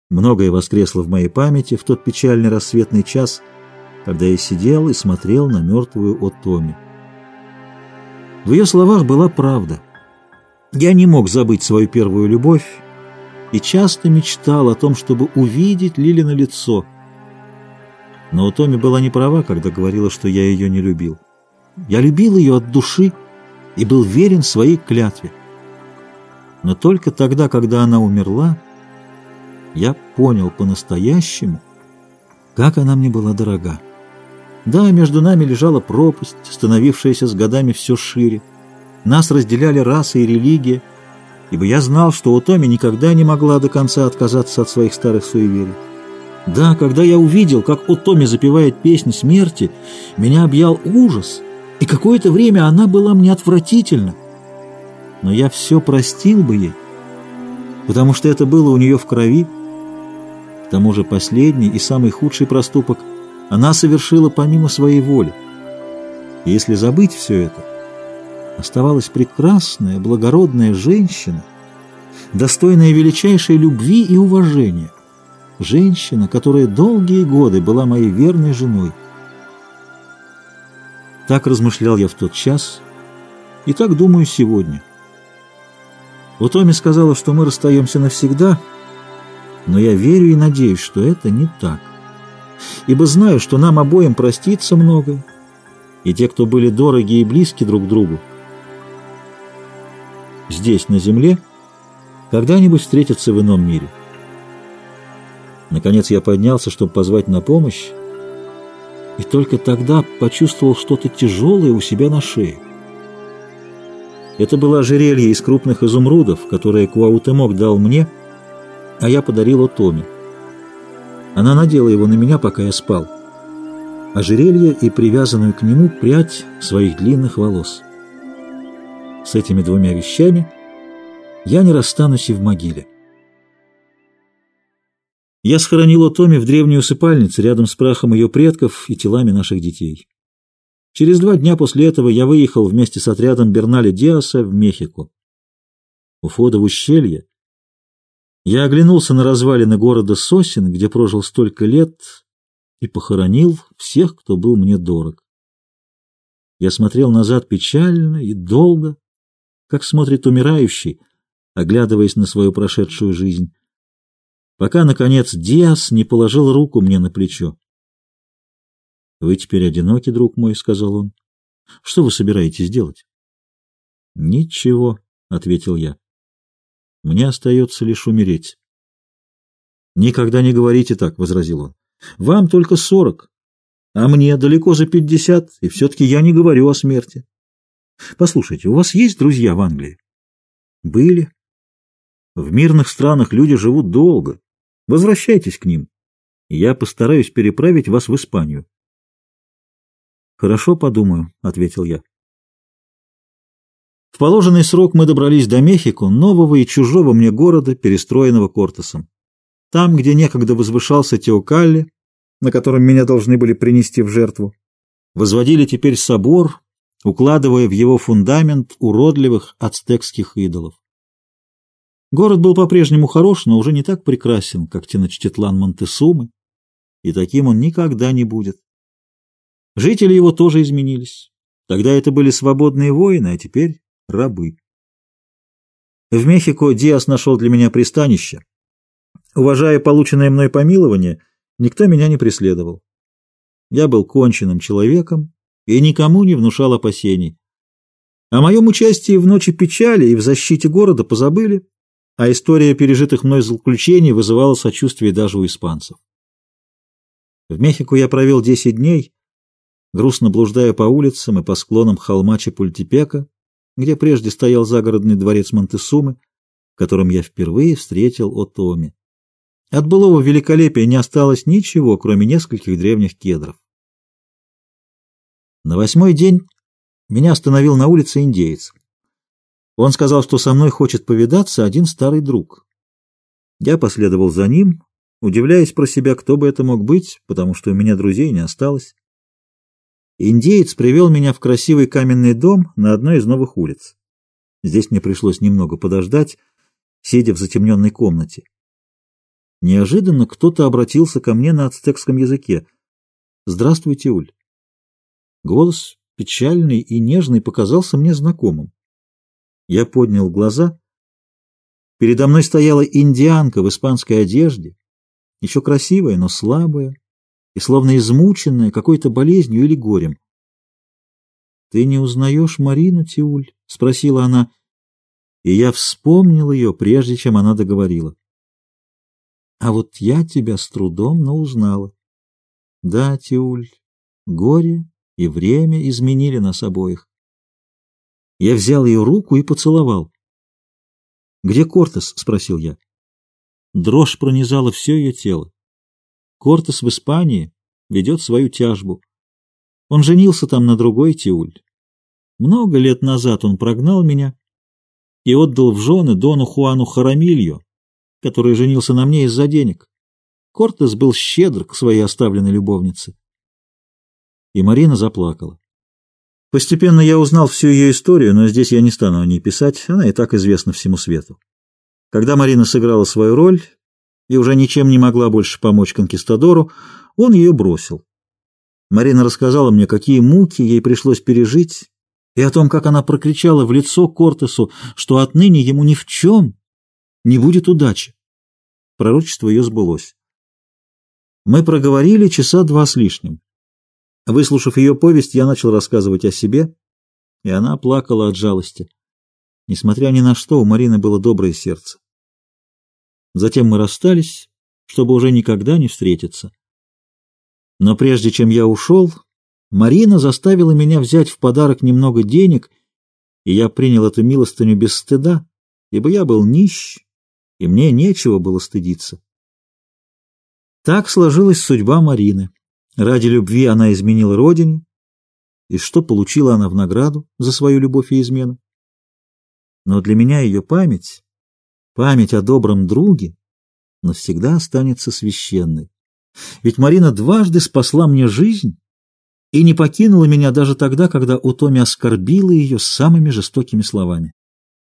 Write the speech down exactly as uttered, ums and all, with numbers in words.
Многое воскресло в моей памяти в тот печальный рассветный час, когда я сидел и смотрел на мертвую Отоми. В ее словах была правда. Я не мог забыть свою первую любовь и часто мечтал о том, чтобы увидеть Лилино лицо. Но Отоми была не права, когда говорила, что я ее не любил. Я любил ее от души и был верен своей клятве. Но только тогда, когда она умерла, я понял по-настоящему, как она мне была дорога. Да, между нами лежала пропасть, становившаяся с годами все шире. Нас разделяли раса и религия, ибо я знал, что Отоми никогда не могла до конца отказаться от своих старых суеверий. Да, когда я увидел, как Отоми запевает песнь смерти, меня объял ужас, и какое-то время она была мне отвратительна. Но я все простил бы ей, потому что это было у нее в крови. К тому же последний и самый худший проступок она совершила помимо своей воли. И если забыть все это, оставалась прекрасная, благородная женщина, достойная величайшей любви и уважения. Женщина, которая долгие годы была моей верной женой. Так размышлял я в тот час, и так думаю сегодня. Отоми сказала, что мы расстаемся навсегда, но я верю и надеюсь, что это не так. Ибо знаю, что нам обоим простится многое, и те, кто были дороги и близки друг другу, здесь, на земле, когда-нибудь встретятся в ином мире. Наконец я поднялся, чтобы позвать на помощь, и только тогда почувствовал что-то тяжелое у себя на шее. Это было ожерелье из крупных изумрудов, которое Куаутемок дал мне, а я подарил Отоми. Она надела его на меня, пока я спал. Ожерелье и привязанную к нему прядь своих длинных волос. С этими двумя вещами я не расстанусь и в могиле. Я схоронил Отоми в древней усыпальнице рядом с прахом ее предков и телами наших детей. Через два дня после этого я выехал вместе с отрядом Берналя Диаса в Мехико. У входа в ущелье я оглянулся на развалины города Сосен, где прожил столько лет, и похоронил всех, кто был мне дорог. Я смотрел назад печально и долго, как смотрит умирающий, оглядываясь на свою прошедшую жизнь, пока, наконец, Диас не положил руку мне на плечо. — Вы теперь одиноки, друг мой, — сказал он. — Что вы собираетесь делать? — Ничего, — ответил я. — Мне остается лишь умереть. — Никогда не говорите так, — возразил он. — Вам только сорок, а мне далеко за пятьдесят, и все-таки я не говорю о смерти. Послушайте, у вас есть друзья в Англии? — Были. В мирных странах люди живут долго. Возвращайтесь к ним, и я постараюсь переправить вас в Испанию. — Хорошо, подумаю, — ответил я. В положенный срок мы добрались до Мехико, нового и чужого мне города, перестроенного Кортесом. Там, где некогда возвышался Теокалли, на котором меня должны были принести в жертву, возводили теперь собор, укладывая в его фундамент уродливых ацтекских идолов. Город был по-прежнему хорош, но уже не так прекрасен, как Теночтитлан Монтесумы, и таким он никогда не будет. Жители его тоже изменились. Тогда это были свободные воины, а теперь рабы. В Мехико Диас нашел для меня пристанище. Уважая полученное мной помилование, никто меня не преследовал. Я был конченным человеком и никому не внушал опасений. О моем участии в ночи печали и в защите города позабыли, а история пережитых мной злоключений вызывала сочувствие даже у испанцев. В Мехико я провел десять дней, грустно блуждая по улицам и по склонам холма Чапультепека, где прежде стоял загородный дворец Монтесумы, в котором я впервые встретил Отоми. От былого великолепия не осталось ничего, кроме нескольких древних кедров. На восьмой день меня остановил на улице индеец. Он сказал, что со мной хочет повидаться один старый друг. Я последовал за ним, удивляясь про себя, кто бы это мог быть, потому что у меня друзей не осталось. Индеец привел меня в красивый каменный дом на одной из новых улиц. Здесь мне пришлось немного подождать, сидя в затемненной комнате. неожиданно кто-то обратился ко мне на ацтекском языке. «Здравствуй, Тиуль». Голос, печальный и нежный, показался мне знакомым. Я поднял глаза. Передо мной стояла индианка в испанской одежде, еще красивая, но слабая, и словно измученная какой-то болезнью или горем. «Ты не узнаешь Марину, Тиуль?» — спросила она, и я вспомнил ее, прежде чем она договорила. «А вот я тебя с трудом, но узнала. Да, Тиуль, горе и время изменили нас обоих». Я взял ее руку и поцеловал. «Где Кортес?» — спросил я. Дрожь пронизала все ее тело. Кортес в Испании ведет свою тяжбу. Он женился там на другой, Тиуль. Много лет назад он прогнал меня и отдал в жены дону Хуану Харамилью, который женился на мне из-за денег. Кортес был щедр к своей оставленной любовнице. И Марина заплакала. Постепенно я узнал всю ее историю, но здесь я не стану о ней писать, она и так известна всему свету. Когда Марина сыграла свою роль и уже ничем не могла больше помочь конкистадору, он ее бросил. Марина рассказала мне, какие муки ей пришлось пережить, и о том, как она прокричала в лицо Кортесу, что отныне ему ни в чем не будет удачи. Пророчество ее сбылось. Мы проговорили часа два с лишним. Выслушав ее повесть, я начал рассказывать о себе, и она плакала от жалости. Несмотря ни на что, у Марины было доброе сердце. Затем мы расстались, чтобы уже никогда не встретиться. Но прежде чем я ушел, Марина заставила меня взять в подарок немного денег, и я принял эту милостыню без стыда, ибо я был нищ, и мне нечего было стыдиться. Так сложилась судьба Марины. Ради любви она изменила родине, и что получила она в награду за свою любовь и измену? Но для меня ее память, память о добром друге, навсегда останется священной. Ведь Марина дважды спасла мне жизнь и не покинула меня даже тогда, когда Утоми оскорбила ее самыми жестокими словами.